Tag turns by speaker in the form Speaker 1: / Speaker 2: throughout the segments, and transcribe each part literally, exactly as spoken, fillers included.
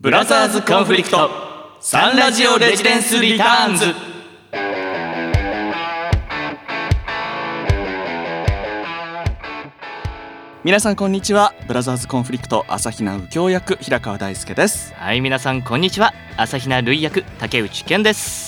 Speaker 1: ブラザーズコンフリクトサンラジオレジデンスリターンズ。皆さんこんにちは。ブラザーズコンフリクト朝比奈右京役平川大輔です。
Speaker 2: はい、皆さんこんにちは。朝比奈瑠衣役竹内健です。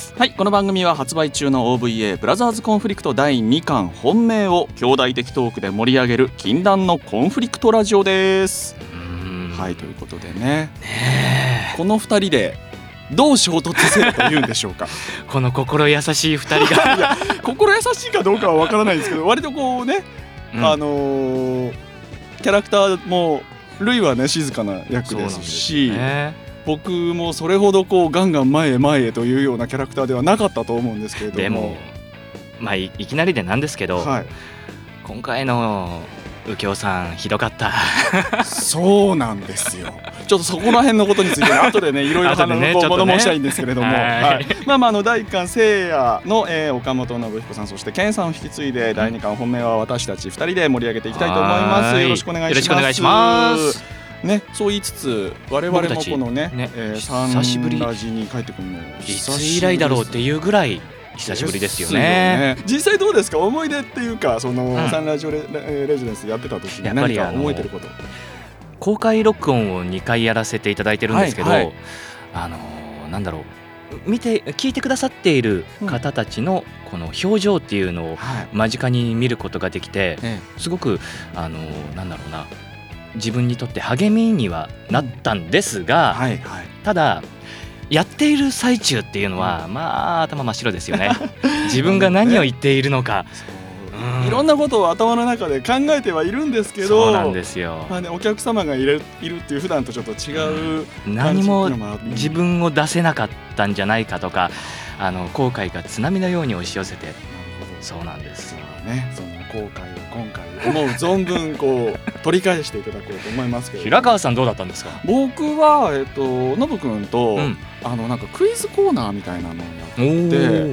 Speaker 1: はい、この番組は発売中の オーブイエー ブラザーズコンフリクトだいにかん本命を兄弟的トークで盛り上げる禁断のコンフリクトラジオです。
Speaker 2: うーん、
Speaker 1: はい、ということでね、
Speaker 2: ね
Speaker 1: このふたりでどう衝突せよというんでしょうか
Speaker 2: この心優しいふたりが
Speaker 1: いや心優しいかどうかはわからないんですけど、割とこうね、
Speaker 2: うん、
Speaker 1: あのー、キャラクターもルイはね静かな役ですし、
Speaker 2: そうなんですね、
Speaker 1: 僕もそれほどこうガンガン前へ前へというようなキャラクターではなかったと思うんですけれども、
Speaker 2: でもまあ い, いきなりでなんですけど、
Speaker 1: はい、
Speaker 2: 今回の右京さんひどかった
Speaker 1: そうなんですよ。ちょっとそこら辺のことについて、ね、後でねいろいろ
Speaker 2: 後でね
Speaker 1: こう
Speaker 2: ちょっとね
Speaker 1: 物申したいんですけれども、
Speaker 2: はい
Speaker 1: はい、まあまああのだいいっかんせいやの、えー、岡本信彦さんそして健さんを引き継いで、だいにかん本命は私たちふたりで盛り上げていきたいと思います。よろしくお願いします。
Speaker 2: よろしくお願いします
Speaker 1: ね、そう言いつつ我々もこのね、
Speaker 2: ね
Speaker 1: えー、サ
Speaker 2: 久しぶり
Speaker 1: ンラジに帰ってくるの
Speaker 2: いつ以来だろうっていうぐらい久しぶりですよね。
Speaker 1: 実際どうですか、思い出っていうか、その、うん、サンラジオ レ, レジデンスやってた時に何か覚えてること。
Speaker 2: 公開録音をにかいやらせていただいてるんですけど、はいはい、あのー、なんだろう、見て聞いてくださっている方たちのこの表情っていうのを間近に見ることができて、はい、すごくあのー、なんだろうな、自分にとって励みにはなったんですが、うん、はいはい、ただやっている最中っていうのは、うん、まあ頭真っ白ですよね自分が何を言っているのか、
Speaker 1: うん、いろんなことを頭の中で考えてはいるんですけど、
Speaker 2: そうなんですよ、
Speaker 1: まあね、お客様がいる、いるっていう普段とちょっと違う、
Speaker 2: うん、何も自分を出せなかったんじゃないかとか、あの後悔が津波のように押し寄せて、そうなんですよ
Speaker 1: ね。その後悔を今回思う存分こう取り返していただこうと思いますけど、
Speaker 2: 平川さんどうだったんですか。
Speaker 1: 僕はえっとノブくんと、うん、あのなんかクイズコーナーみたいなのをやって、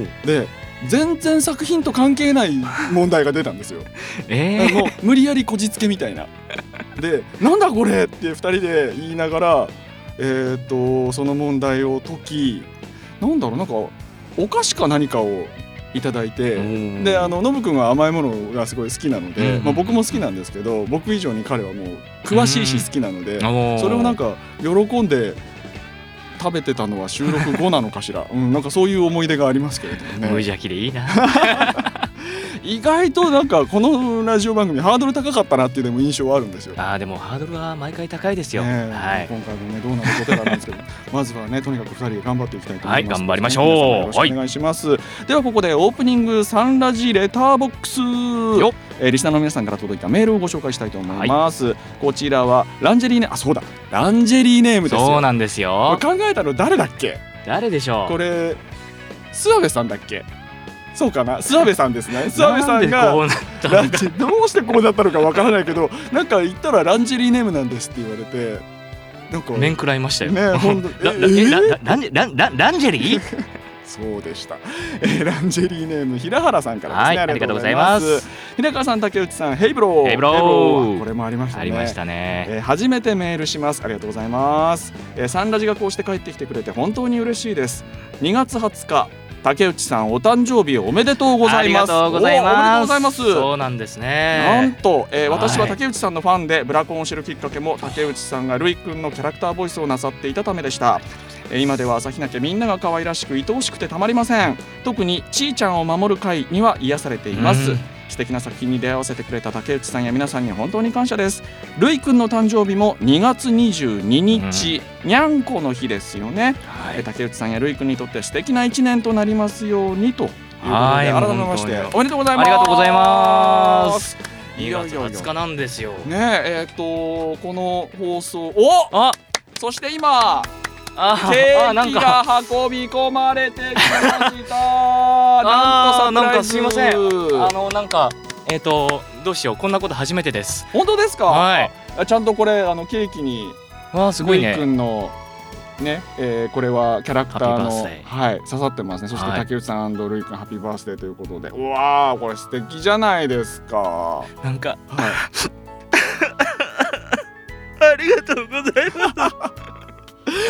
Speaker 1: で全然作品と関係ない問題が出たんですよ、えー、もう無理やりこじつけみたいなで、なんだこれってふたりで言いながら、えっとその問題を解き、なんだろう、なんかお菓子か何かをいただいて、であのノブくんは甘いものがすごい好きなので、まあ、僕も好きなんですけど、僕以上に彼はもう詳しいし好きなので、それをなんか喜んで食べてたのは収録後なのかしら、うん、なんかそういう思い出がありますけれどもね。
Speaker 2: 無邪気でいいな
Speaker 1: 意外となんかこのラジオ番組ハードル高かったなっていうでも印象はあるんですよ。
Speaker 2: あ、でもハードルは毎回高いですよ、ね、はい、
Speaker 1: 今回もねどうなることやらなんですけどまずはねとにかくふたりで頑張っていきたいと思います。
Speaker 2: はい、頑張りましょう。
Speaker 1: よろしくお願いします、はい、ではここでオープニングサンラジレターボックスよ、えー、リスナーの皆さんから届いたメールをご紹介したいと思います、はい、こちらはランジェリーネーム、あ、そうだ、ランジェリーネームですよ。
Speaker 2: そうなんですよ。
Speaker 1: 考えたの誰だっけ。
Speaker 2: 誰でしょう。
Speaker 1: これ諏訪部さんだっけ。そうかな、諏訪部さんですね。諏訪部さんがランジどうしてこうだったのかわからないけど、なんか言ったらランジェリーネームなんですって言われて、なんか
Speaker 2: 面食らいましたよ
Speaker 1: ね。ほんと
Speaker 2: ランジェリー
Speaker 1: そうでした、えー、ランジェリーネーム平原さんからですね、
Speaker 2: はい、ありがとうございます。
Speaker 1: 平川さん、竹内さん、ヘイブロー、
Speaker 2: ヘイブロー、
Speaker 1: これもありましたね。
Speaker 2: ありましたね、
Speaker 1: えー、初めてメールします。ありがとうございます、えー、サンラジがこうして帰ってきてくれて本当に嬉しいです。にがつはつか、竹内さんお誕生日おめでとうございます。
Speaker 2: ありがとうございます。
Speaker 1: おめでとうございます。
Speaker 2: そうなんですね。
Speaker 1: なんと、えー、私は竹内さんのファンでブラコンを知るきっかけも竹内さんがルイ君のキャラクターボイスをなさっていたためでした。えー、今では朝日奈家みんなが可愛らしく愛おしくてたまりません。特にちーちゃんを守る会には癒されています。素敵な作品に出会わせてくれた竹内さんや皆さんに本当に感謝です。ルイ君の誕生日もにがつにじゅうににち、うん、にゃんこの日ですよね、はい、竹内さんやルイ君にとって素敵な一年となりますようにということで、改めましておめでとうございます。
Speaker 2: ありがとうござざいます。にがつはつかなんですよ
Speaker 1: ね。えー、っとこの放送、おあそして今
Speaker 2: あ
Speaker 1: ケーキが運び込まれてきましたあ
Speaker 2: なんかすいません、あのなんかえっ、ー、とどうしよう、こんなこと初めてです。
Speaker 1: 本当ですか。
Speaker 2: はい、
Speaker 1: ちゃんとこれあのケーキに
Speaker 2: わあすごいね、
Speaker 1: ルイ君のね、えー、これはキャラクターの、はい、刺さってますね。そして竹内さん&ルイ君ハッピーバースデーということで、うわーこれ素敵じゃないですか。
Speaker 2: なんか、
Speaker 1: はい、
Speaker 2: ありがとうございます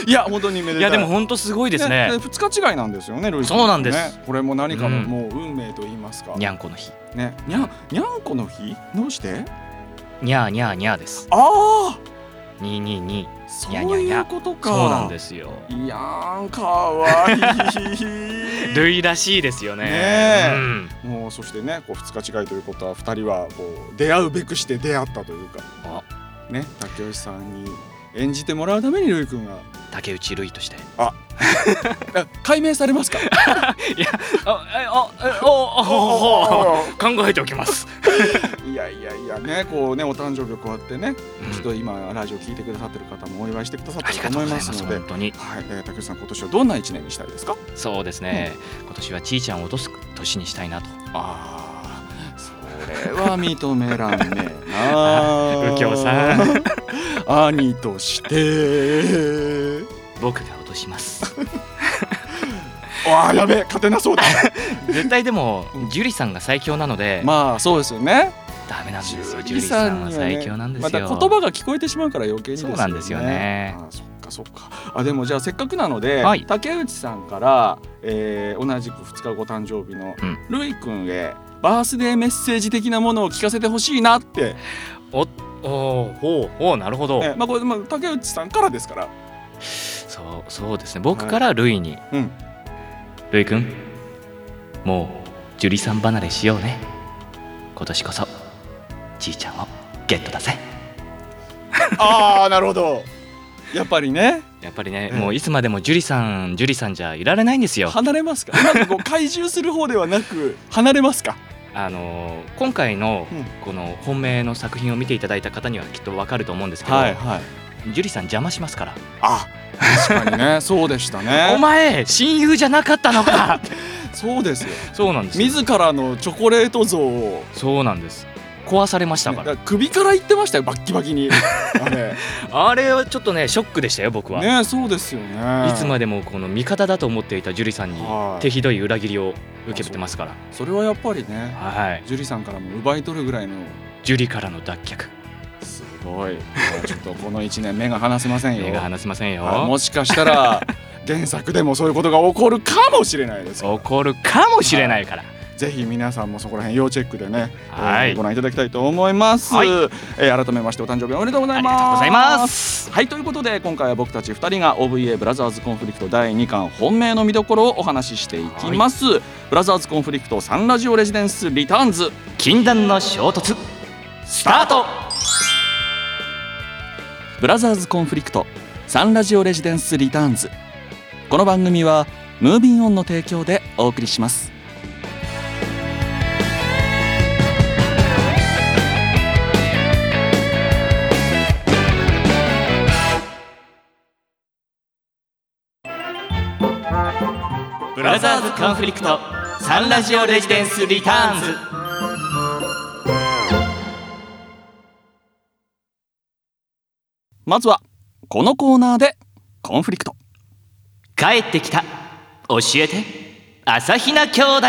Speaker 1: いや本当にめでたい。
Speaker 2: いやでも本当すごいですね。
Speaker 1: ふつか違いなんですよね、ルイ君、ね、
Speaker 2: そうなんです。
Speaker 1: これも何かのもう運命と言いますか、
Speaker 2: にゃんこの日
Speaker 1: ね。にゃんにゃんこの日どうして？
Speaker 2: にゃーにゃーにゃーです。
Speaker 1: ああ
Speaker 2: にーにーにー
Speaker 1: そういうことか。
Speaker 2: そうなんですよ。
Speaker 1: いやーかわいい
Speaker 2: ルイらしいですよね。
Speaker 1: ね、うん、もうそしてねこうふつか違いということはふたりはこう出会うべくして出会ったというかね、竹内さんに演じてもらうためにルイ君が
Speaker 2: 竹内ルイとして
Speaker 1: あ解明されますか？い
Speaker 2: やあああ考えておきます
Speaker 1: いやいやいやねこうねお誕生日をこうやってね、うん、きっと今ラジオ聞いてくださってる方もお祝いしてくださってると思いますので、
Speaker 2: 本当に、
Speaker 1: はいえー、竹内さん今年はどんないちねんにしたいですか？
Speaker 2: そうですね、うん、今年はちーちゃんを落とす年にしたいなと。
Speaker 1: ああそれは認めらんねえな
Speaker 2: 右京さん
Speaker 1: 兄として
Speaker 2: 僕が落とします
Speaker 1: わあやべえ勝てなそうだ
Speaker 2: 絶対でもジュリさんが最強なので、
Speaker 1: まあそうですよね。
Speaker 2: ダメなんですよ。ジュリさんは最強なんですよ。
Speaker 1: また言葉が聞こえてしまうから余計にですよね。
Speaker 2: そうなんですよね。
Speaker 1: あそっかそっか。あでもじゃあせっかくなので、
Speaker 2: はい、
Speaker 1: 竹内さんから、えー、同じくふつかご誕生日のルイ君へバースデーメッセージ的なものを聞かせてほしいなって。
Speaker 2: おおほうほうなるほど。
Speaker 1: えー、まあこれ、まあ、竹内さんからですから。
Speaker 2: そうそうですね。僕からルイに、はい、うん、ルイ君もうジュリさん離れしようね。今年こそちーちゃんをゲットだぜ
Speaker 1: ああなるほど。やっぱりね
Speaker 2: やっぱりね、うん、もういつまでもジュリさんジュリさんじゃいられないんですよ。
Speaker 1: 離れますか？なんかこう怪獣する方ではなく離れますか？
Speaker 2: あのー、今回のこの本命の作品を見ていただいた方にはきっと分かると思うんですけど、はいはい、ジュリさん邪魔しますから。
Speaker 1: あ確かにねそうでしたね。
Speaker 2: お前親友じゃなかったのか
Speaker 1: そうですよ。
Speaker 2: そうなんですよ。
Speaker 1: 自らのチョコレート像を
Speaker 2: そうなんです壊されましたから、ね、
Speaker 1: だから首から言ってましたよバッキバキにあれ
Speaker 2: あれはちょっとねショックでしたよ僕は
Speaker 1: ね。そうですよね。
Speaker 2: いつまでもこの味方だと思っていたジュリさんに手ひどい裏切りを受けてますから。
Speaker 1: そ, それはやっぱりね、
Speaker 2: はい、
Speaker 1: ジュリさんからも奪い取るぐらいの
Speaker 2: ジュリからの脱却
Speaker 1: すごいちょっとこのいちねん目が離せませんよ。
Speaker 2: 目が離せませんよ。
Speaker 1: もしかしたら原作でもそういうことが起こるかもしれないです。
Speaker 2: 起こるかもしれないから、はい、
Speaker 1: ぜひ皆さんもそこら辺要チェックでね、はい、えー、ご覧いただきたいと思います、はい、えー、改めましてお誕生日おめでとうございます。
Speaker 2: ありがとうございます。
Speaker 1: はい、ということで今回は僕たちふたりが オーブイエー ブラザーズコンフリクトだいにかん本命の見どころをお話ししていきます、はい、ブラザーズコンフリクトサンラジオレジデンスリターンズ
Speaker 2: 禁断の衝突スタート。
Speaker 1: ブラザーズコンフリクトサンラジオレジデンスリターンズ、この番組はムービンオンの提供でお送りします。
Speaker 2: ブラザーズコンフリクトサンラジオレジデンスリターンズ。
Speaker 1: まずはこのコーナーでコンフリクト。
Speaker 2: 帰ってきた教えて朝比奈兄弟。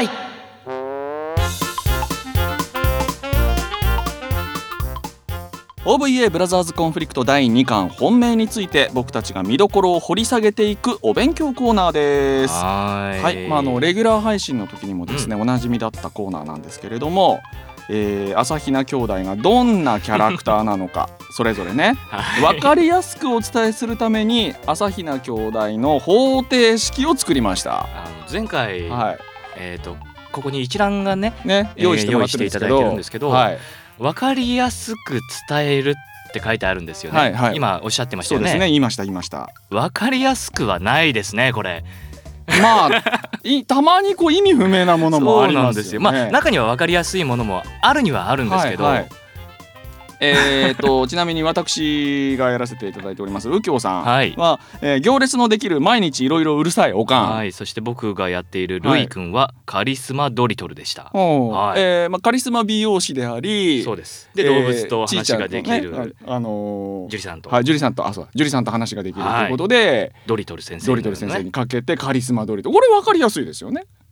Speaker 1: オーブイエー ブラザーズコンフリクトだいにかん本命について僕たちが見どころを掘り下げていくお勉強コーナーです。
Speaker 2: はい、
Speaker 1: はい、まあ、あのレギュラー配信の時にもですね、うん、おなじみだったコーナーなんですけれども、えー、朝比奈兄弟がどんなキャラクターなのかそれぞれね、はい、分かりやすくお伝えするために朝比奈兄弟の方程式を作りました。
Speaker 2: あの前回、はい、えーと、ここに一覧がね、ね
Speaker 1: 用意してもらってるんですけど、用意していただいてるんですけど、はい、
Speaker 2: 分かりやすく伝えるって書いてあるんですよね、はいはい、今おっしゃってましたよね。
Speaker 1: そうですね、言いました言いました。
Speaker 2: 分かりやすくはないですねこれ。
Speaker 1: まあたまにこう意味不明なものもありますよね。そうなんですよ。
Speaker 2: まあ中には分かりやすいものもあるにはあるんですけど、はいはい、
Speaker 1: えーとちなみに私がやらせていただいております右京さんは、はい、えー、行列のできる毎日いろいろうるさいおかん、
Speaker 2: はい、そして僕がやっているルイ君はカリスマドリトルでした、
Speaker 1: はい、えーまあ、カリスマ美容師であり、
Speaker 2: そうです。で、えー、動物と話ができる、ね、
Speaker 1: あのー、
Speaker 2: ジュリさんと、
Speaker 1: はい、ジュリさんとあそうジュリさんと話ができるということで、
Speaker 2: はい、ドリトル先生、ね、
Speaker 1: ドリトル先生にかけてカリスマドリトル、これ分かりやすいですよね。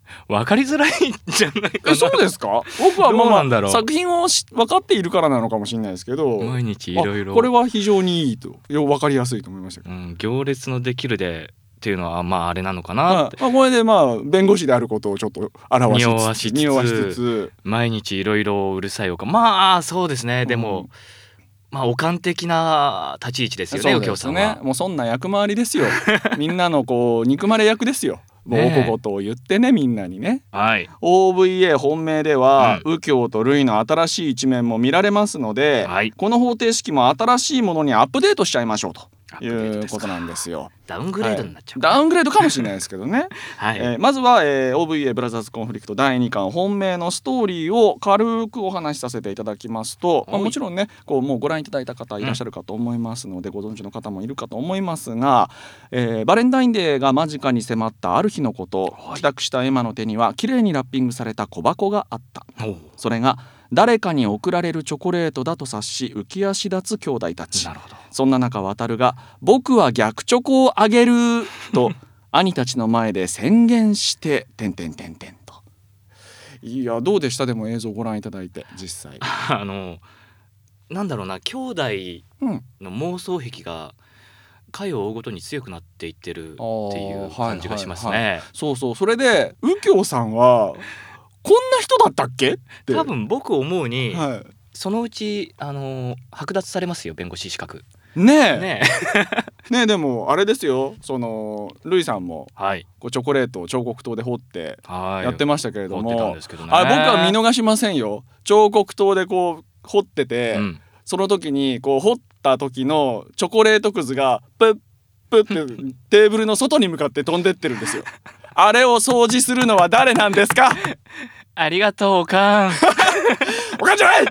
Speaker 2: 分かりづらいんじゃないかな。
Speaker 1: そうですか？僕はまあ、
Speaker 2: まあ、
Speaker 1: 作品を分かっているからなのかもしれないですけど、
Speaker 2: 毎日いろいろ
Speaker 1: これは非常にいいと分かりやすいと思いましたけど、
Speaker 2: うん、行列のできるでっていうのはまああれなのかなって、
Speaker 1: まあ、これでまあ弁護士であることをちょっと表しつつ
Speaker 2: 匂わしつつ
Speaker 1: 匂わしつつ
Speaker 2: 毎日いろいろうるさいおかまあそうですね、でも、うん、まあおかん的な立ち位置ですよね、右京さんは。
Speaker 1: もうそんな役回りですよみんなのこう憎まれ役ですよ。もうお小言を言ってね、みんなにね、
Speaker 2: はい、
Speaker 1: オーブイエー 本命では、うん、右京とルイの新しい一面も見られますので、はい、この方程式も新しいものにアップデートしちゃいましょうということなんですよ。
Speaker 2: ダウングレードになっちゃう、
Speaker 1: はい、ダウングレードかもしれないですけどね、
Speaker 2: はい、
Speaker 1: えー、まずは、えー、オーブイエー ブラザーズコンフリクトだいにかん本命のストーリーを軽くお話しさせていただきますと、まあ、もちろんねこうもうご覧いただいた方いらっしゃるかと思いますので、うん、ご存知の方もいるかと思いますが、えー、バレンタインデーが間近に迫ったある日のこと、はい、帰宅したエマの手には綺麗にラッピングされた小箱があった。それが誰かに贈られるチョコレートだと察し浮き足立つ兄弟たち。
Speaker 2: なるほど。
Speaker 1: そんな中渡が僕は逆チョコをあげると兄たちの前で宣言しててんてんてんてんと。いやどうでした？でも映像をご覧いただいて実際
Speaker 2: あのなんだろうな、兄弟の妄想癖が回を追うごとに強くなっていってるっていう感じがしますね、はいはいはい、
Speaker 1: そうそう。それで右京さんはこんな人だったっけって
Speaker 2: 多分僕思うに、
Speaker 1: はい、
Speaker 2: そのうちあの剥奪されますよ、弁護士資格
Speaker 1: ねえ
Speaker 2: ね
Speaker 1: えねえでもあれですよ、そのルイさんも、
Speaker 2: はい、
Speaker 1: こうチョコレートを彫刻刀で彫ってやってましたけれども、
Speaker 2: はい、彫ってたんですけどね、
Speaker 1: あ僕は見逃しませんよ。彫刻刀でこう彫ってて、うん、その時にこう彫った時のチョコレートくずがプップッってテーブルの外に向かって飛んでってるんですよあれを掃除するのは誰なんですか？
Speaker 2: ありがとうおかん
Speaker 1: おかんじゃない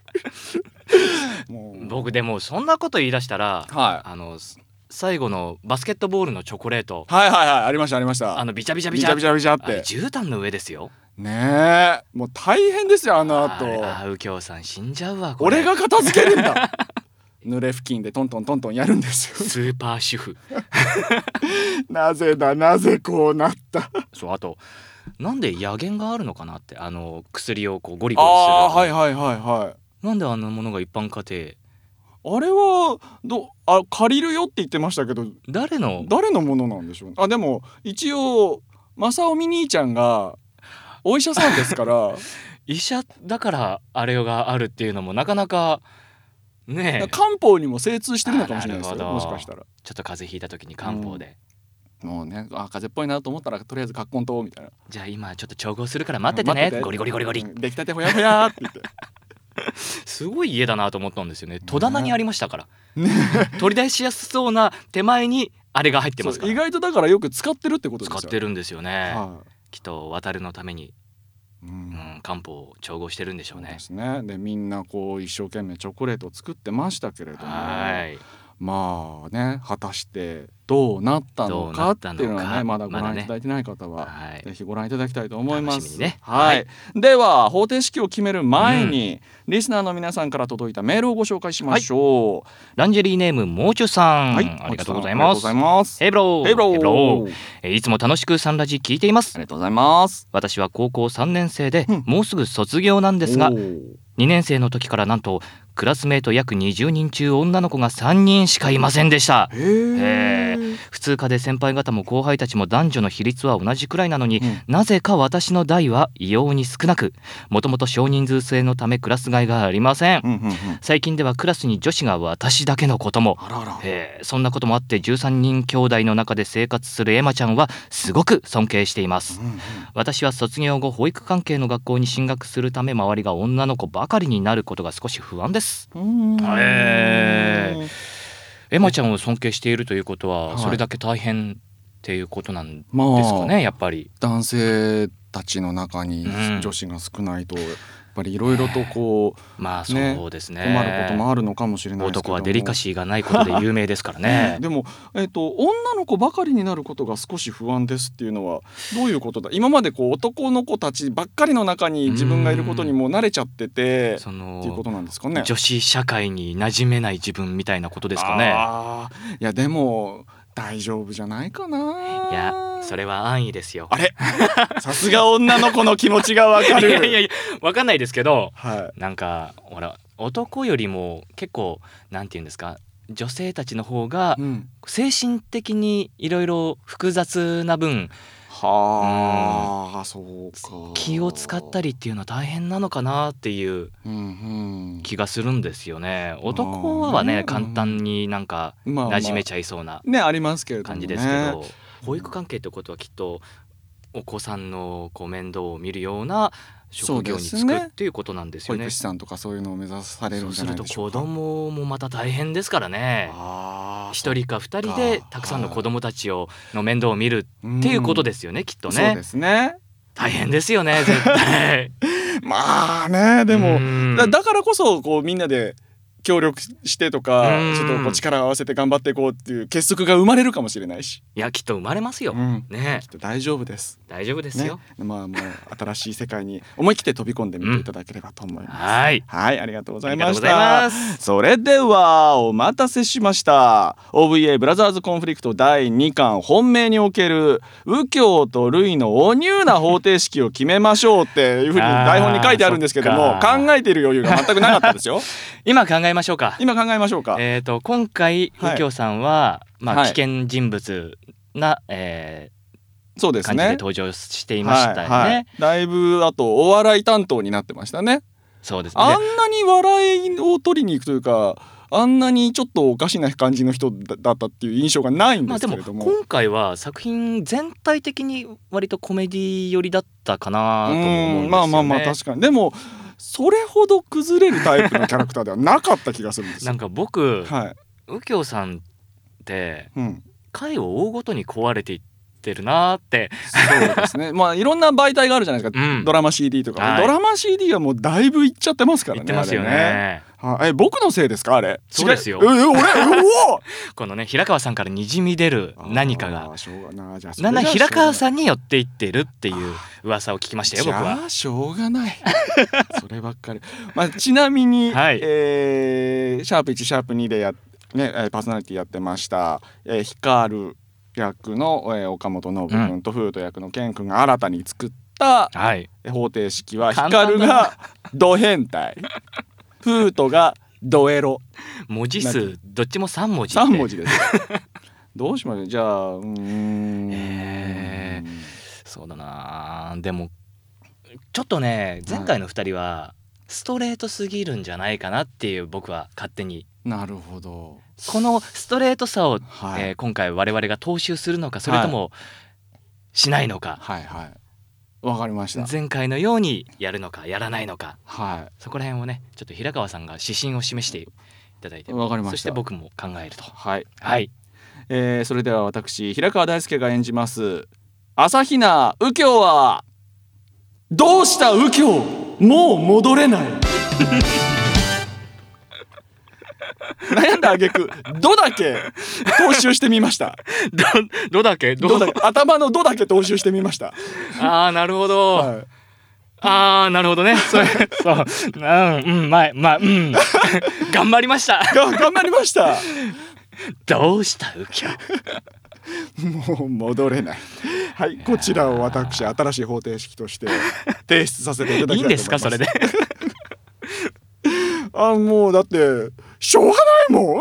Speaker 2: もう僕でもそんなこと言い出したら、はい、あの最後のバスケットボールのチョコレート、
Speaker 1: はいはいはいありましたありました。
Speaker 2: あのビチャビチャビチャ
Speaker 1: ビチャビチャって
Speaker 2: 絨毯の上ですよ
Speaker 1: ねえ、もう大変ですよあの後。
Speaker 2: ああ右京さん死んじゃうわこれ。
Speaker 1: 俺が片付けるんだ濡れ布巾でトントントントンやるんですよ
Speaker 2: スーパー主婦
Speaker 1: なぜだなぜこうなった
Speaker 2: そう、あとなんで薬源があるのかなって、あの薬をこうゴリゴリする。
Speaker 1: あはいはいはいはい。
Speaker 2: なんであんなものが一般家
Speaker 1: 庭、あれはどあ借りるよって言ってましたけど、
Speaker 2: 誰の
Speaker 1: 誰のものなんでしょうね。あでも一応正臣兄ちゃんがお医者さんですから
Speaker 2: 医者だからあれがあるっていうのもなかなかねえ、
Speaker 1: 漢方にも精通してるのかもしれないですよ、もしかしたら。
Speaker 2: ちょっと風邪ひいた時に漢方で、
Speaker 1: うん、もうねあ風邪っぽいなと思ったらとりあえず葛根湯みたいな、
Speaker 2: じゃあ今ちょっと調合するから待っててね、ゴリゴリゴリゴリ、
Speaker 1: 出来たてほやほやって言って
Speaker 2: すごい家だなと思ったんですよね。戸棚にありましたから、ね、取り出しやすそうな手前にあれが入ってますから。
Speaker 1: 意外とだからよく使ってるってことですよ。
Speaker 2: 使ってるんですよね、は
Speaker 1: い、
Speaker 2: きっと渡るのために、うんうん、漢方を調合してるんでしょうね。
Speaker 1: そうですね。でみんなこう一生懸命チョコレートを作ってましたけれども、
Speaker 2: はい
Speaker 1: まあね果たしてどうなったのかっていうのはねまだご覧いただいてない方は、ね、ぜひご覧いただきたいと思います。
Speaker 2: 楽しみにね、
Speaker 1: はいはい、では方程式を決める前に、うん、リスナーの皆さんから届いたメールをご紹介しましょう、はい、
Speaker 2: ランジェリーネームもうちゅさん、はい、ありがとうございます。ヘイブローヘイブローヘイブロー、いつも楽しくサンラジ聞いています。
Speaker 1: ありがとうございます。
Speaker 2: 私は高校さんねん生で、うん、もうすぐ卒業なんですが、にねん生の時からなんとクラスメート約にじゅうにん中女の子がさんにんしかいませんでした。へー。普通科で先輩方も後輩たちも男女の比率は同じくらいなのに、うん、なぜか私の代は異様に少なく、もともと少人数制のためクラス替えがありません、うんうんうん、最近ではクラスに女子が私だけのことも。
Speaker 1: あらら、
Speaker 2: へー。そんなこともあってじゅうさんにん兄弟の中で生活するエマちゃんはすごく尊敬しています、うんうん、私は卒業後保育関係の学校に進学するため周りが女の子ばかりになることが少し不安です。
Speaker 1: うーん、
Speaker 2: えー、エマちゃんを尊敬しているということはそれだけ大変っていうことなんですかね、まあ、やっぱり
Speaker 1: 男性たちの中に女子が少ないと、うん、やっぱりいろいろとこう、
Speaker 2: まあそうですね、
Speaker 1: 困ることもあるのかもしれないですけども、
Speaker 2: 男はデリカシーがないことで有名ですからね
Speaker 1: でも、えーと、女の子ばかりになることが少し不安ですっていうのはどういうことだ。今までこう男の子たちばっかりの中に自分がいることにもう慣れちゃっててそのっていうことなんですかね。
Speaker 2: 女子社会に馴染めない自分みたいなことですかね。
Speaker 1: あいやでも大丈夫じゃないかな。
Speaker 2: いやそれは安易ですよ。
Speaker 1: あれさすが女の子の気持ちがわかる。
Speaker 2: いやいやいやわかんないですけど、
Speaker 1: はい、
Speaker 2: なんかほら男よりも結構なんていうんですか、女性たちの方が精神的にいろいろ複雑な分、
Speaker 1: はあ、うん、そうか、
Speaker 2: 気を使ったりっていうのは大変なのかなっていう気がするんですよね。男はね、簡単になんか馴染めちゃいそうな感じですけど、保育関係ってことはきっとお子さんのこう面倒を見るような職業に就くっていうことなんですよね。
Speaker 1: 保育士さんとかそういうのを目指されるんじゃないでしょうか。
Speaker 2: そうすると子供もまた大変ですからね。一人か二人でたくさんの子供たちをの面倒を見るっていうことですよね、きっとね。
Speaker 1: そうですね。
Speaker 2: 大変ですよね絶対。
Speaker 1: まあね、でも だ, だからこそこうみんなで協力してとか、ちょっとこう力を合わせて頑張っていこうっていう結束が生まれるかもしれないし。
Speaker 2: いやきっと生まれますよ、うん、ね。
Speaker 1: きっと大丈夫です。
Speaker 2: 大丈夫ですよ、
Speaker 1: ね、まあもう新しい世界に思い切って飛び込んでみていただければと思います、うん、
Speaker 2: はい、
Speaker 1: はい、ありがとうございました。それではお待たせしました。 オーブイエー ブラザーズコンフリクトだいにかん本命における右京と類のおニューな方程式を決めましょうっていうふうに台本に書いてあるんですけども、考えている余裕が全くなかったですよ。
Speaker 2: 今考えましょうか。
Speaker 1: 今考えましょうか。
Speaker 2: えーと今回右京さんは、まあ、危険人物な、えー、そうですね、感じで登場していましたよね、はいはい、
Speaker 1: だいぶあとお笑い担当になってましたね。
Speaker 2: そうですね。
Speaker 1: あんなに笑いを取りに行くというか、あんなにちょっとおかしな感じの人だったっていう印象がないんですけれども、
Speaker 2: まあ、でも今回は作品全体的に割とコメディ寄りだったかなと思うんですよね。
Speaker 1: まあまあまあ確かに。でもそれほど崩れるタイプのキャラクターではなかった気がするんですよ。
Speaker 2: なんか僕、はい、右京さんって、
Speaker 1: うん、
Speaker 2: 回を追うごとに壊れていってるなーって。
Speaker 1: そうですね。まあいろんな媒体があるじゃないですか、うん、ドラマ シーディー とか、はい、ドラマ シーディー はもうだいぶいっちゃってますからね。
Speaker 2: いってますよね。
Speaker 1: はえ僕のせいですかあれ。
Speaker 2: そうですよ。
Speaker 1: え俺うお
Speaker 2: このね平川さんからにじみ出る何かが
Speaker 1: しょうがなじゃあ
Speaker 2: なんなら平川さんに寄っていってるっていう噂を聞きましたよ僕は。
Speaker 1: じゃあしょうがないそればっかり。まあちなみに、はい、えー、シャープいちシャープにでやねパーソナリティやってました、えー、ヒカル役の、えー、岡本信君と、うん、フート役のケン君が新たに作った、はい、方程式はヒカルがド変態フートがドエロ。
Speaker 2: 文字数どっちもさんもじ
Speaker 1: さんもじですどうしましょう。じゃあうーん、
Speaker 2: えー、そうだな。でもちょっとね前回のふたりはストレートすぎるんじゃないかなっていう僕は勝手に。
Speaker 1: なるほど。
Speaker 2: このストレートさを、はい、えー、今回我々が踏襲するのかそれともしないのか、
Speaker 1: はい、はいはい、わかりました。
Speaker 2: 前回のようにやるのかやらないのか、
Speaker 1: はい、
Speaker 2: そこら辺をねちょっと平川さんが指針を示していただいて、
Speaker 1: わかりました。
Speaker 2: そして僕も考えると。
Speaker 1: はい、
Speaker 2: はい、
Speaker 1: えー、それでは私平川大輔が演じます朝比奈右京はどうした右京もう戻れない悩んだ挙句どだけ踏襲してみました
Speaker 2: ど, どだけ ど,
Speaker 1: どだけ頭のどだけ踏襲してみました。
Speaker 2: あーなるほど、はい、あーなるほどね。それそううんうんまあまあうん頑張りました
Speaker 1: 頑張りました。
Speaker 2: どうした右京
Speaker 1: もう戻れない。はい、こちらを私新しい方程式として提出させていただきたいと思います。いいんですかそれであもうだってしょうがないもん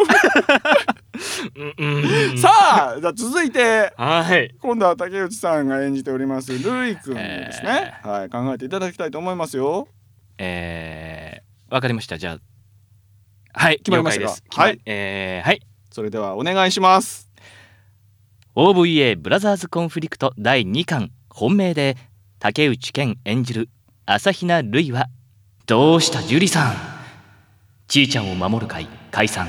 Speaker 1: うんうんさあじゃあ続いて、はい、今度は竹内さんが演じておりますルイ君ですね、えーはい、考えていただきたいと思いますよ。
Speaker 2: えー、わかりました。じゃあはい
Speaker 1: 決まりましたか。はい、
Speaker 2: えー、はい、
Speaker 1: それではお願いします。
Speaker 2: オーブイエー ブラザーズコンフリクトだいにかん本命で竹内健演じる朝比奈るいはどうした樹里さんちいちゃんを守る会解散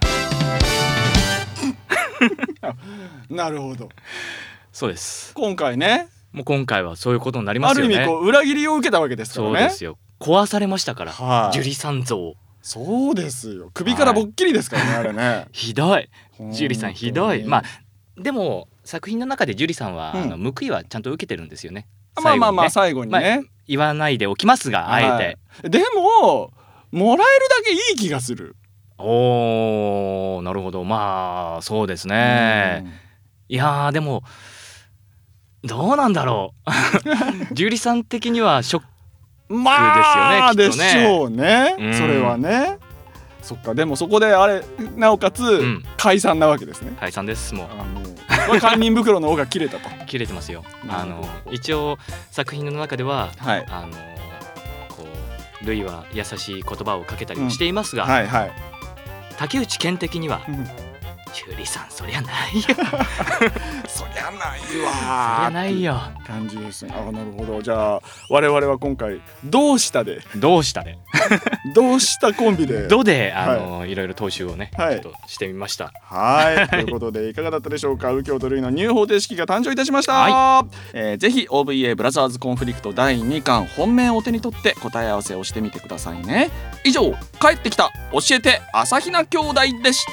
Speaker 1: なるほど。
Speaker 2: そうです。
Speaker 1: 今回ね
Speaker 2: もう今回はそういうことになりますよね。
Speaker 1: ある意味こう裏切りを受けたわけですからね。
Speaker 2: そうですよ。壊されましたから、はあ、樹里さん像。
Speaker 1: そうですよ。首からぼっきりですからね、はい、あれね
Speaker 2: ひどい樹里さんひどい。まあでも作品の中で樹里さんは、うん、あの報いはちゃんと受けてるんですよね。
Speaker 1: まあまあまあ最後にね、
Speaker 2: まあ、言わないでおきますがあえて、
Speaker 1: はい、でももらえるだけいい気がする。
Speaker 2: おーなるほど。まあそうですね。 いやーでもどうなんだろう樹里さん的にはショック
Speaker 1: まあ
Speaker 2: ですよね、
Speaker 1: でしょうね、
Speaker 2: うん、
Speaker 1: それはね。そっか、でもそこであれなおかつ、うん、解散なわけですね。
Speaker 2: 解散です。もう、
Speaker 1: あもうこれ堪忍袋の尾が切れたと
Speaker 2: 切れてますよ。あの一応作品の中では、はい、あのこうルイは優しい言葉をかけたりもしていますが、うんはいはい、竹内健的には、うん樹里さんそりゃないよ
Speaker 1: そりゃないわ
Speaker 2: そりゃないよ
Speaker 1: 感じですね。あ、なるほど。じゃあ我々は今回どうしたで
Speaker 2: どうしたで
Speaker 1: どうしたコンビで
Speaker 2: どであの、はい、いろいろ踏襲をね、はい、ちょっとしてみました。
Speaker 1: はいということでいかがだったでしょうか。右京とルイのニュー方程式が誕生いたしました、はいえー、ぜひ オーブイエー ブラザーズコンフリクトだいにかん本命を手に取って答え合わせをしてみてくださいね。以上、帰ってきた教えて朝比奈兄弟でした。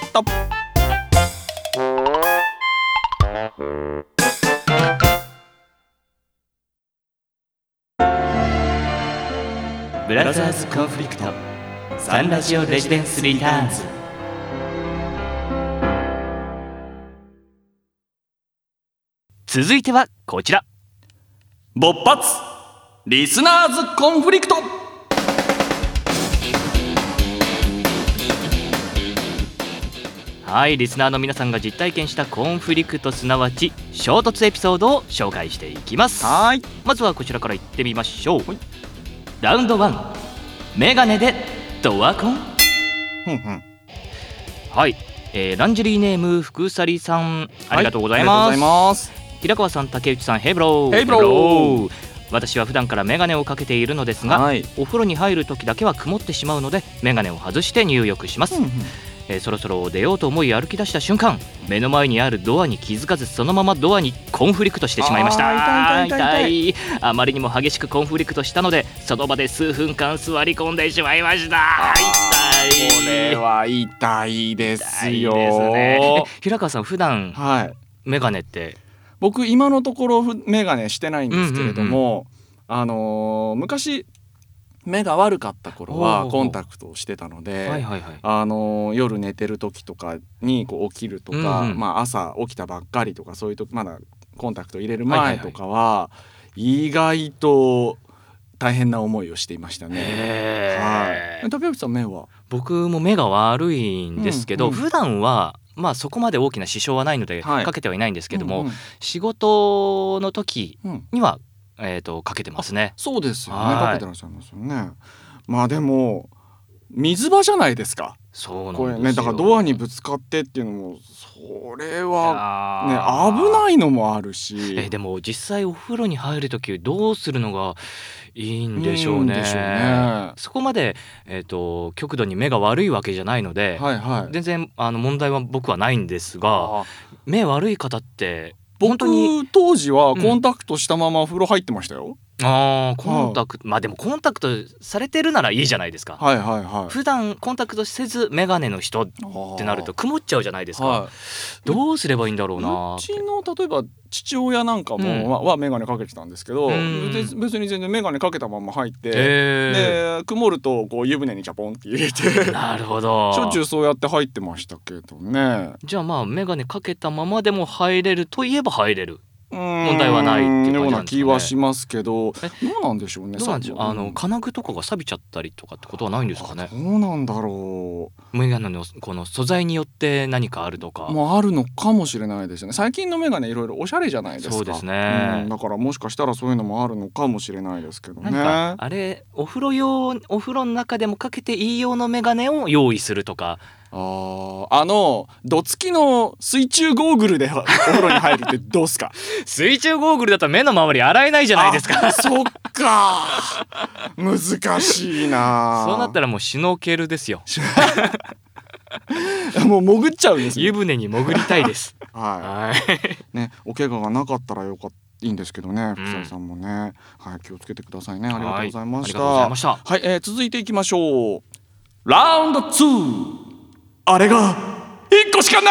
Speaker 2: ブラザーズコンフリクトサンラジオレジデンスリターンズ。続いてはこちら、
Speaker 1: 勃発リスナーズコンフリクト。
Speaker 2: はい、リスナーの皆さんが実体験したコンフリクト、すなわち衝突エピソードを紹介していきます。はい、まずはこちらからいってみましょう。ラウンドワン、メガネでドアコン。ふんふんはい、えー、ランジェリーネーム福サさん、ありがとうございます。はい、ありがとうございます。平川さん、竹内さん、ヘイブロー。ヘイブロー。私は普段からメガネをかけているのですが、はい、お風呂に入る時だけは曇ってしまうのでメガネを外して入浴します。ふんふんえー、そろそろ出ようと思い歩き出した瞬間、目の前にあるドアに気づかずそのままドアにコンフリクトしてしまいました。あ、痛い痛い痛い痛い。あまりにも激しくコンフリクトしたのでその場で数分間座り込んでしまいました。痛い。
Speaker 1: これは痛いですよ。痛いです
Speaker 2: ね。平川さん、普段、はい、メガネって？
Speaker 1: 僕今のところメガネしてないんですけれども、うんうんうん、あのー、昔目が悪かった頃はコンタクトをしてたので、はいはいはい、あの夜寝てる時とかにこう起きるとか、うんうんまあ、朝起きたばっかりとか、そういう時まだコンタクト入れる前とかは意外と大変な思いをしていましたね。はい、竹内さん、目は？
Speaker 2: 僕も目が悪いんですけど、うんうん、普段はまあそこまで大きな支障はないのでかけてはいないんですけども、はいうんうん、仕事の時には、うんえー、とかけてますね。
Speaker 1: そうですよね、かけてらっしゃいますよね。まあでも水場じゃないですか。
Speaker 2: そうなんですよ。
Speaker 1: これね、だからドアにぶつかってっていうのもそれはね危ないのもあるし、
Speaker 2: えー、でも実際お風呂に入るときどうするのがいいんでしょうね。うんでしょうね。そこまで、えー、と極度に目が悪いわけじゃないので、はいはい、全然あの問題は僕はないんですが、目悪い方って
Speaker 1: 僕当時はコンタクトしたまま風呂入ってましたよ。
Speaker 2: うん、あコンタクト、まあでもコンタクトされてるならいいじゃないですか。はいはいはい。普段コンタクトせずメガネの人ってなると曇っちゃうじゃないですか。はい、どうすればいいんだろうな。
Speaker 1: うちの例えば父親なんかも、うん、はメガネかけてたんですけど、うん、別に全然メガネかけたまま入って、えー、で曇るとこう湯船にジャポンって入れて
Speaker 2: なるほど
Speaker 1: しょっちゅうそうやって入ってましたけどね。
Speaker 2: じゃあまあメガネかけたままでも入れるといえば入れる問題はないっていう感じなんですかね。ような
Speaker 1: 気はしますけど、どうなんでしょうね。
Speaker 2: どうなんでしょう。あの金具とかが錆びちゃったりとかってことはないんですかね。
Speaker 1: どうなんだろ
Speaker 2: う。メガネのこの素材によって何かあるとか
Speaker 1: もあるのかもしれないですね。最近のメガネいろいろおしゃれじゃないですか。
Speaker 2: そうですね、
Speaker 1: うん、だからもしかしたらそういうのもあるのかもしれないですけどね。
Speaker 2: なんかあれお風呂用お風呂の中でもかけていい用のメガネを用意するとか。
Speaker 1: ああのどつきの水中ゴーグルでお風呂に入るってどうすか
Speaker 2: 水中ゴーグルだと目の周り洗えないじゃないですか。
Speaker 1: そっか難しいな。
Speaker 2: そうなったらもうシュノーケルですよ
Speaker 1: もう潜っちゃうんですね。
Speaker 2: 湯船に潜りたいです
Speaker 1: はい、はいね、お怪我がなかったらよかったいいんですけどね。福沢さんもね、うん、はい、気をつけてくださいね。ありがとうございました。はい、ありがとうございました。はい、えー、続いていきましょう。ラウンドツー、あれがいっこしかない。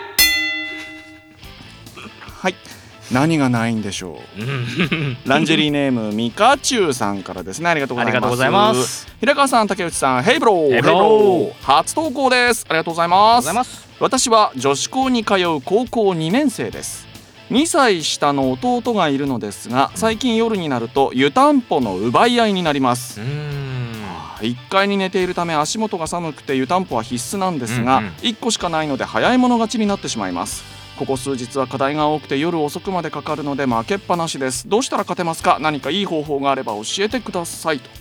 Speaker 1: はい、何がないんでしょうランジェリーネームミカチュウさんからですね。ありがとうございます。ありがとうございます。平川さん、竹内さん、ヘイブロー、ヘイブロー、初投稿です。ありがとうございます。 私は女子校に通う高校にねん生です。にさい下の弟がいるのですが、最近夜になると湯たんぽの奪い合いになります。うーん、いっかいに寝ているため足元が寒くて湯たんぽは必須なんですが、うんうん、いっこしかないので早い者勝ちになってしまいます。ここ数日は課題が多くて夜遅くまでかかるので負けっぱなしです。どうしたら勝てますか？何かいい方法があれば教えてくださいと。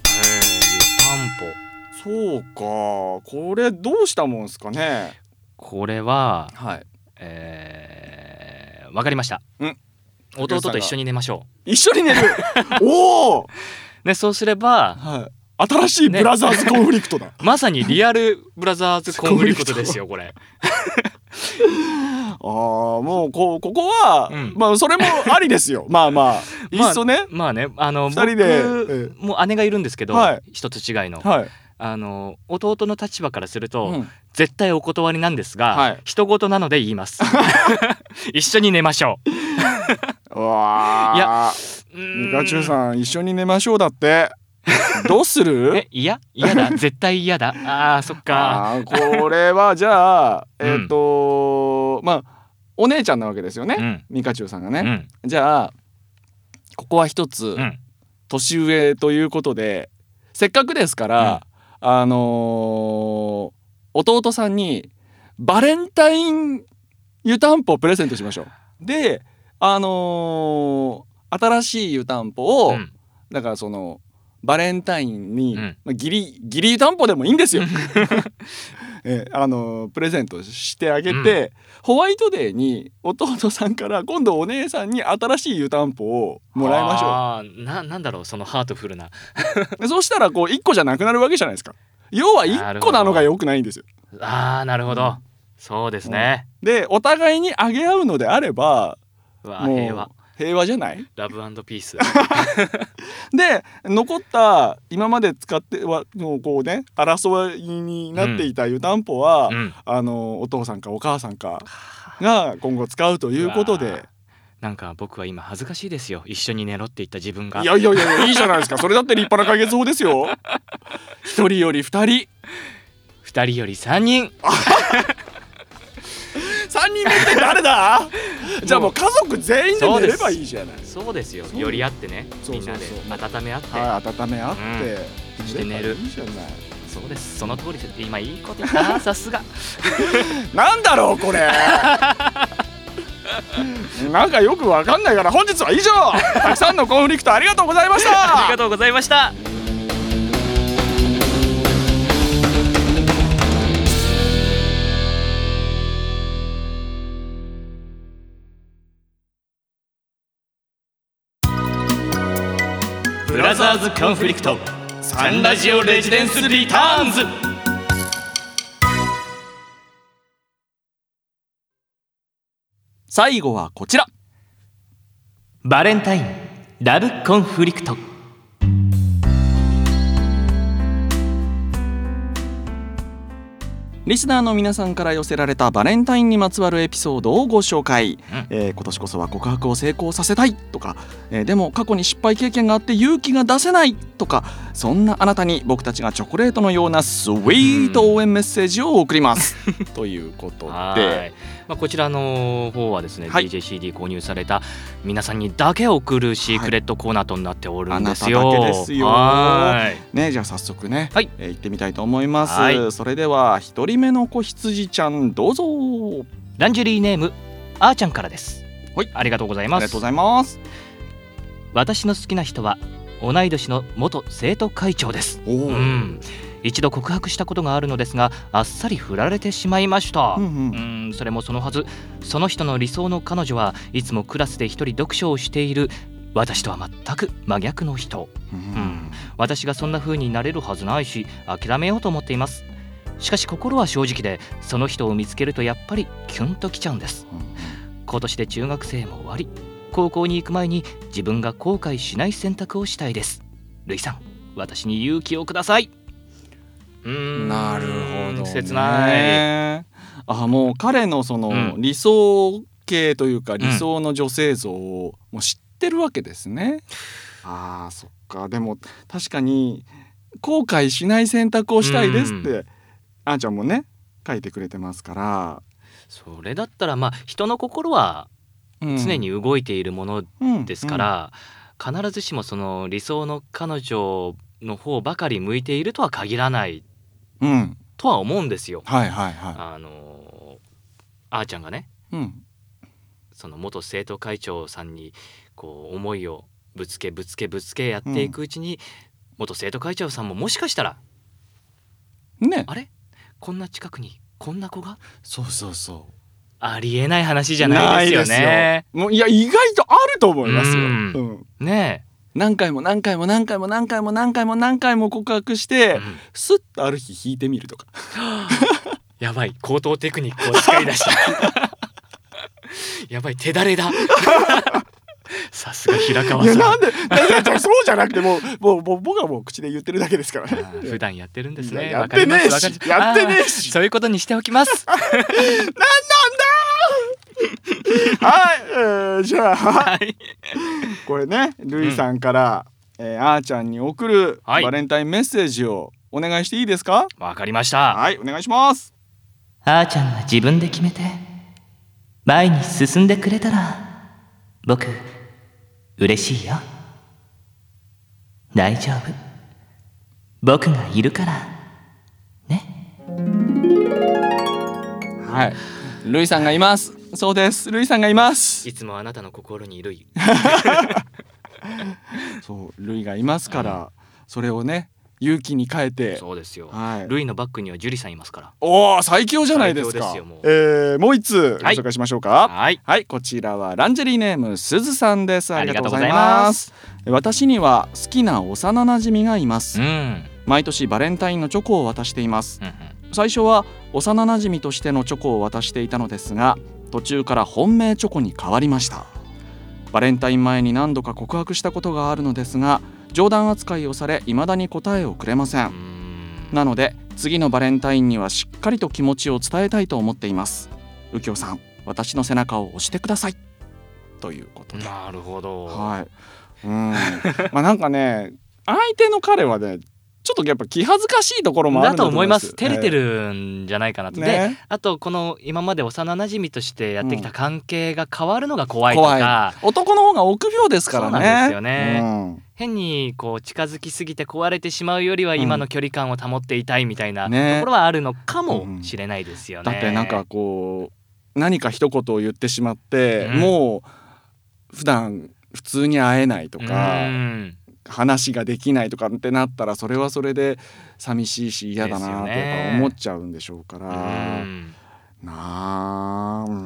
Speaker 2: 湯たんぽ、
Speaker 1: そうか、これどうしたもんすかね。
Speaker 2: これは、
Speaker 1: はい、
Speaker 2: えー、分かりました。
Speaker 1: ん
Speaker 2: 弟と一緒に寝ましょ
Speaker 1: う。一緒に寝るおお、
Speaker 2: ね、そうすれば、
Speaker 1: はい、新しいブラザーズコンフリクトだ、ね、
Speaker 2: まさにリアルブラザーズコンフリクトですよこれ
Speaker 1: あー、もう こ, ここは、うん、まあそれもありですよまあまあいっそね、
Speaker 2: まあ、まあね、あの
Speaker 1: ふたりで
Speaker 2: 僕も姉がいるんですけど、はい、一つ違いの、はい、あの弟の立場からすると、うん、絶対お断りなんですが、はい、人事なので言います一緒に寝ましょう
Speaker 1: うわー、いや、ミカチュウさん一緒に寝ましょうだってどうする？
Speaker 2: え、いや、嫌だ絶対嫌だ。あー、そっか。
Speaker 1: あ、これはじゃあえっ、ー、と、うん、まあお姉ちゃんなわけですよね、うん、ミカチュウさんがね、うん、じゃあここは一つ、うん、年上ということでせっかくですから、うん、あのー、弟さんにバレンタイン湯たんぽをプレゼントしましょう。で、あのー、新しい湯たんぽを、うん、だからそのバレンタインに、うん、まあ、ギリギリ湯たんぽでもいいんですよえあのプレゼントしてあげて、うん、ホワイトデーに弟さんから今度お姉さんに新しい湯たんぽをもらいましょう。
Speaker 2: あー、な、なんだろうそのハートフルな
Speaker 1: そうしたらこういっこじゃなくなるわけじゃないですか。要はいっこなのが良くないんですよ。
Speaker 2: あー、なるほど、うん、そうですね、
Speaker 1: うん、でお互いにあげ合うのであれば、
Speaker 2: うわ、平和
Speaker 1: 平和じゃない？
Speaker 2: ラブ&ピース
Speaker 1: で残った今まで使ってはこうね争いになっていた湯たんぽは、うん、あのお父さんかお母さんかが今後使うということで、
Speaker 2: なんか僕は今恥ずかしいですよ、一緒に寝ろって言った自分が。
Speaker 1: いやいやいやいいじゃないですかそれだって立派な解決法ですよ一人より二人、
Speaker 2: 二人より三人
Speaker 1: 三人目って誰だじゃあもう家族全員で寝ればいいじゃない。
Speaker 2: そうですよ、寄り合ってね、みんなで温め合って、
Speaker 1: はい、温め合って、
Speaker 2: うん、して寝る。
Speaker 1: いいじゃない。
Speaker 2: そうです、その通りです。今いいこと言ったなさすが
Speaker 1: なんだろうこれなんかよくわかんないから本日は以上たくさんのコンフリクトありがとうございました
Speaker 2: ありがとうございました。ブラザーズコンフリクトサンラジオレジデンスリターンズ。
Speaker 1: 最後はこちら、
Speaker 2: バレンタインラブコンフリクト。
Speaker 1: リスナーの皆さんから寄せられたバレンタインにまつわるエピソードをご紹介、うんえー、今年こそは告白を成功させたいとか、えー、でも過去に失敗経験があって勇気が出せないとか、そんなあなたに僕たちがチョコレートのようなスイート応援メッセージを送りますということで、
Speaker 2: まあ、こちらの方はですね、はい、ディージェーシーディー 購入された皆さんにだけ送るシークレットコーナーとなっておるんですよ、
Speaker 1: はい、あなただけですよ。はいね、じゃあ早速ね、はいえー、行ってみたいと思います、はい、それでは一人目の子羊ちゃんどうぞ。
Speaker 2: ランジュリーネームあーちゃんからです。はい、ありがとうございます。
Speaker 1: ありがとうございます。
Speaker 2: 私の好きな人は同い年の元生徒会長です。お、うん、一度告白したことがあるのですがあっさり振られてしまいました、うんうん、うんそれもそのはず。その人の理想の彼女はいつもクラスで一人読書をしている私とは全く真逆の人、うんうん、私がそんな風になれるはずないし諦めようと思っています。しかし心は正直でその人を見つけるとやっぱりキュンときちゃうんです、うん、今年で中学生も終わり、高校に行く前に自分が後悔しない選択をしたいです。ルイさん、私に勇気をください。
Speaker 1: うーん、なるほどね。
Speaker 2: 切ない。
Speaker 1: あ、もう彼のその理想系というか、うん、理想の女性像をもう知ってるわけですね、うん、あーそっか。でも確かに後悔しない選択をしたいですって、うん、あーちゃんもね書いてくれてますから、
Speaker 2: それだったらまあ人の心は常に動いているものですから、うんうん、必ずしもその理想の彼女の方ばかり向いているとは限らないとは思うんですよ。
Speaker 1: うん、はいはいはい。
Speaker 2: あのあーちゃんがね、うん、その元生徒会長さんにこう思いをぶつけぶつけぶつけやっていくうちに、うん、元生徒会長さんももしかしたらね、あれこんな近くにこんな子が、
Speaker 1: そうそうそう、
Speaker 2: ありえない話じゃないですよね。
Speaker 1: もういや意外とあると思いますよ。うん
Speaker 2: うん、ねえ、
Speaker 1: 何回も何回も何回も何回も何回も何回も告白して、うん、スッとある日弾いてみるとか
Speaker 2: やばい、高等テクニックを使い出したやばい、手だれださすが平川さん。いやなんで
Speaker 1: そうじゃなくてもうもうもう僕はもう口で言ってるだけですからね。
Speaker 2: 普段やってるんですね。
Speaker 1: やってねえしやってねえし、
Speaker 2: そういうことにしておきますなんなんだ
Speaker 1: はい、えー、じゃあ、はい、これねルイさんから、うん、えー、あーちゃんに送るバレンタインメッセージをお願いしていいですか？
Speaker 2: わかりました。
Speaker 1: はい、お願いします。
Speaker 3: あーちゃんが自分で決めて前に進んでくれたら僕嬉しいよ。大丈夫、僕がいるからね。
Speaker 1: はい、ルイさんがいます。そうです、ルイさんがいます。
Speaker 2: いつもあなたの心にルイ
Speaker 1: そうルイがいますから、うん、それをね勇気に変えて。
Speaker 2: そうですよ、
Speaker 1: はい、
Speaker 2: ルイのバックにはジュリさんいますから。
Speaker 1: おー最強じゃないですか。
Speaker 2: 最強ですよ。もう、
Speaker 1: えー、もう一通ご紹介しましょうか。
Speaker 2: はい、
Speaker 1: はい、こちらはランジェリーネームすずさんです。ありがとうございます。私には好きな幼なじみがいます、うん、毎年バレンタインのチョコを渡しています、うんうん、最初は幼なじみとしてのチョコを渡していたのですが途中から本命チョコに変わりました。バレンタイン前に何度か告白したことがあるのですが冗談扱いをされ未だに答えをくれません。なので次のバレンタインにはしっかりと気持ちを伝えたいと思っています。右京さん、私の背中を押してくださいということで。
Speaker 2: なるほど。
Speaker 1: はい、うん、まあなんかね相手の彼はねちょっとやっぱ気恥ずかしいところもあるんだと思います。
Speaker 2: だと思います。照れてるんじゃないかなと、ね、であとこの今まで幼なじみとしてやってきた関係が変わるのが怖いとか、
Speaker 1: うん、男の方が臆病ですからね。
Speaker 2: そうなんですよね、うん、変にこう近づきすぎて壊れてしまうよりは今の距離感を保っていたいみたいなところはあるのかもしれないですよね、
Speaker 1: うん、だってなんかこう何か一言を言ってしまって、うん、もう普段普通に会えないとか、うん話ができないとかってなったらそれはそれで寂しいし嫌だなってやっぱ思っちゃうんでしょうから、うんなあ、うん、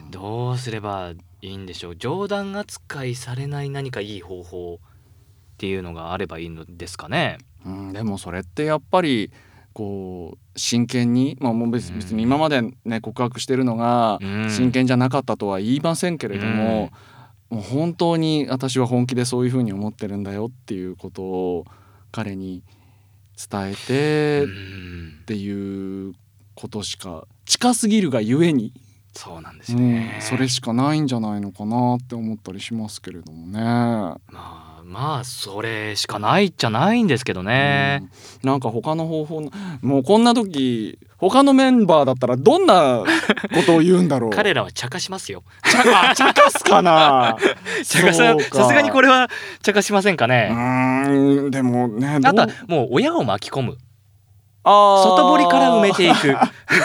Speaker 2: どうすればいいんでしょう。冗談扱いされない何かいい方法っていうのがあればいいのですかね、
Speaker 1: うん、でもそれってやっぱりこう真剣に、まあ、もう 別, 別に今までね告白してるのが真剣じゃなかったとは言いませんけれども、うんもう本当に私は本気でそういうふうに思ってるんだよっていうことを彼に伝えてっていうことしか近すぎるがゆえに
Speaker 2: そうなんですね、
Speaker 1: うん、それしかないんじゃないのかなって思ったりしますけれどもね。ま
Speaker 2: あまあそれしかないじゃないんですけどね、
Speaker 1: うん、なんか他の方法もうこんな時他のメンバーだったらどんなことを言うんだろう
Speaker 2: 彼らは茶化しますよ。
Speaker 1: 茶化すかな
Speaker 2: 茶化ささすがにこれは茶化しませんかね。
Speaker 1: うーんでもね
Speaker 2: あとはもう親を巻き込むあ外堀から埋めていく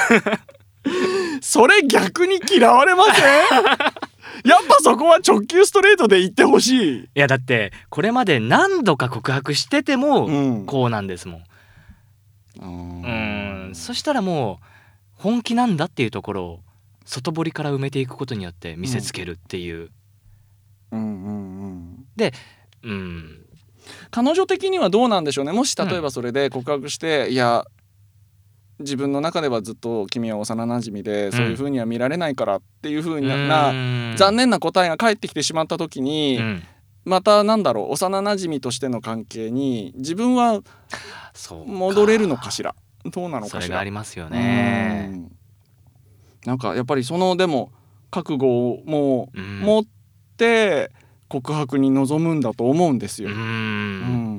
Speaker 1: それ逆に嫌われませんやっぱそこは直球ストレートで言ってほしい。い
Speaker 2: やだってこれまで何度か告白しててもこうなんですもん、うん、うんそしたらもう本気なんだっていうところを外堀から埋めていくことによって見せつけるっていう、うん、うんうんうんで、うん、
Speaker 1: 彼女的にはどうなんでしょうね。もし例えばそれで告白して、うん、いや自分の中ではずっと君は幼なじみで、うん、そういう風には見られないからっていう風な残念な答えが返ってきてしまった時に、うん、またなんだろう幼なじみとしての関係に自分は戻れるのかしらどうなのかしら。
Speaker 2: それがありますよね。
Speaker 1: うんなんかやっぱりそのでも覚悟をもう持って告白に臨むんだと思うんですよ、うんうん、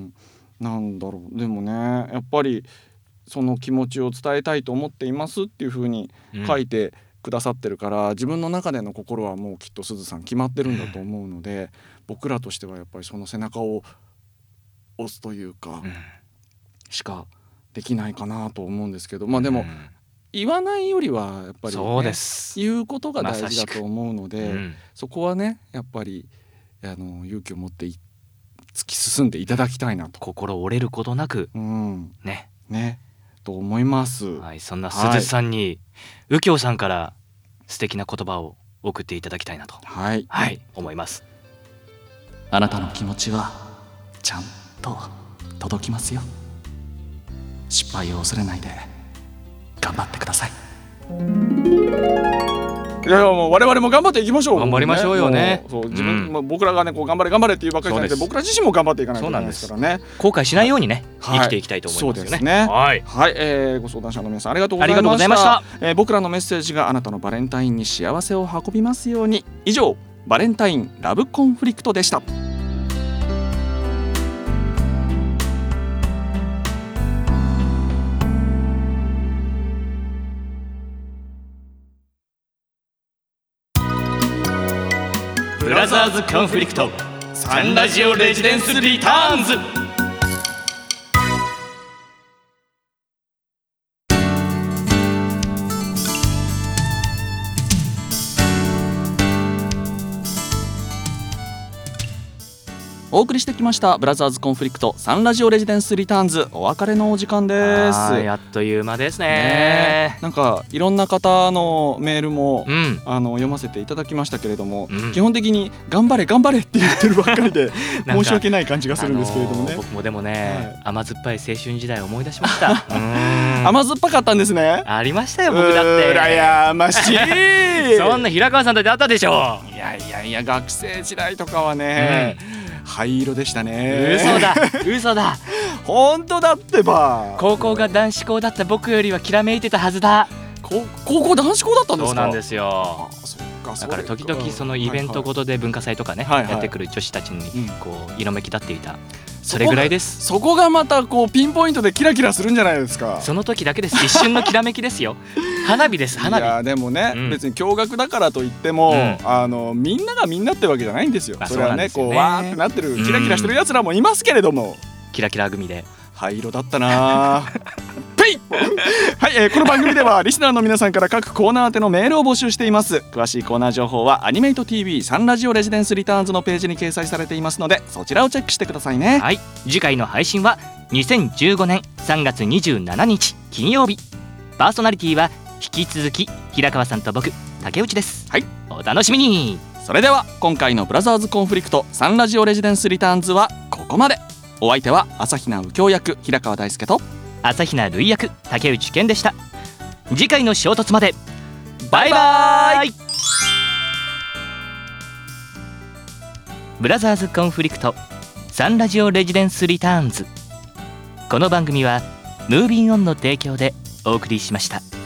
Speaker 1: なんだろうでもねやっぱりその気持ちを伝えたいと思っていますっていう風に書いてくださってるから、自分の中での心はもうきっとすずさん決まってるんだと思うので、うん、僕らとしてはやっぱりその背中を押すというか、うん、しかできないかなと思うんですけど、まあでも、うん、言わないよりはやっぱり、ね、
Speaker 2: そうです
Speaker 1: 言うことが大事だと思うので、うん、そこはねやっぱりあの勇気を持って突き進んでいただきたいなと、
Speaker 2: 心折れることなく、うん、ね
Speaker 1: ねと思います、
Speaker 2: はい、そんなすずさんに、はい、右京さんから素敵な言葉を送っていただきたいなと、
Speaker 1: はい、
Speaker 2: はい、思います。
Speaker 3: あなたの気持ちはちゃんと届きますよ。失敗を恐れないで頑張ってください。
Speaker 1: いやいやもう我々も頑張っていきましょう。
Speaker 2: 頑張りましょうよね。
Speaker 1: そう自分、うんまあ、僕らがねこう頑張れ頑張れっていうばっかりじゃなくて、僕ら自身も頑張っていかないといけないですからね。
Speaker 2: 後悔しないようにね、はい、生きていきたいと思いますよね。
Speaker 1: そうですね。はい、はいえー、ご相談者の皆さんありがとうございました。
Speaker 2: ありがとうございました。
Speaker 1: えー、僕らのメッセージがあなたのバレンタインに幸せを運びますように。以上バレンタインラブコンフリクトでした。
Speaker 2: ブラザーズコンフリクトサンラジオレジデンスリターンズ。
Speaker 1: お送りしてきましたブラザーズコンフリクトサンラジオレジデンスリターンズ、お別れのお時間です。
Speaker 2: やっという間ですね。
Speaker 1: ねなんかいろんな方のメールも、うん、あの読ませていただきましたけれども、うん、基本的に頑張れ頑張れって言ってるばっかりで申し訳ない感じがするんですけれどもね、
Speaker 2: あのー、僕もでもね、はい、甘酸っぱい青春時代を思い出しました
Speaker 1: 甘酸っぱかったんですね。
Speaker 2: ありましたよ僕だって。
Speaker 1: うらやましい
Speaker 2: そんな平川さんだってあったでしょ。
Speaker 1: いやいやいや学生時代とかはね、うん灰色でしたね。
Speaker 2: 嘘だ嘘だ
Speaker 1: 本当だってば。
Speaker 2: 高校が男子校だった僕よりはきらめいてたはずだ。
Speaker 1: 高校男子校だったんですか。
Speaker 2: そうなんですよ。だから時々そのイベントごとで文化祭とかね、はいはい、やってくる女子たちにこう色めき立っていた、うん、それぐらいです。
Speaker 1: そこがまたこうピンポイントでキラキラするんじゃないですか。
Speaker 2: その時だけです。一瞬のきらめきですよ花火です花火。
Speaker 1: いやでもね、うん、別に共学だからといっても、うん、あのみんながみんなってわけじゃないんですよ。それはねこうわーってなってるキラキラしてるやつらもいますけれども、
Speaker 2: うん、キラキラ組で
Speaker 1: 灰色だったなペイはい、えー、この番組ではリスナーの皆さんから各コーナー宛てのメールを募集しています。詳しいコーナー情報はアニメイト ティーブイ サンラジオレジデンスリターンズのページに掲載されていますので、そちらをチェックしてくださいね。
Speaker 2: はい、次回の配信はにせんじゅうごねんさんがつにじゅうしちにち金曜日。パーソナリティは引き続き平川さんと僕竹内です。
Speaker 1: はい、
Speaker 2: お楽しみに。
Speaker 1: それでは今回のブラザーズコンフリクトサンラジオレジデンスリターンズはここまで。お相手は朝比奈右京役平川大輔と
Speaker 2: 朝比奈瑠衣役竹内健でした。次回の衝突までバイバイ。ブラザーズコンフリクトサンラジオレジデンスリターンズ。この番組はムービンオンの提供でお送りしました。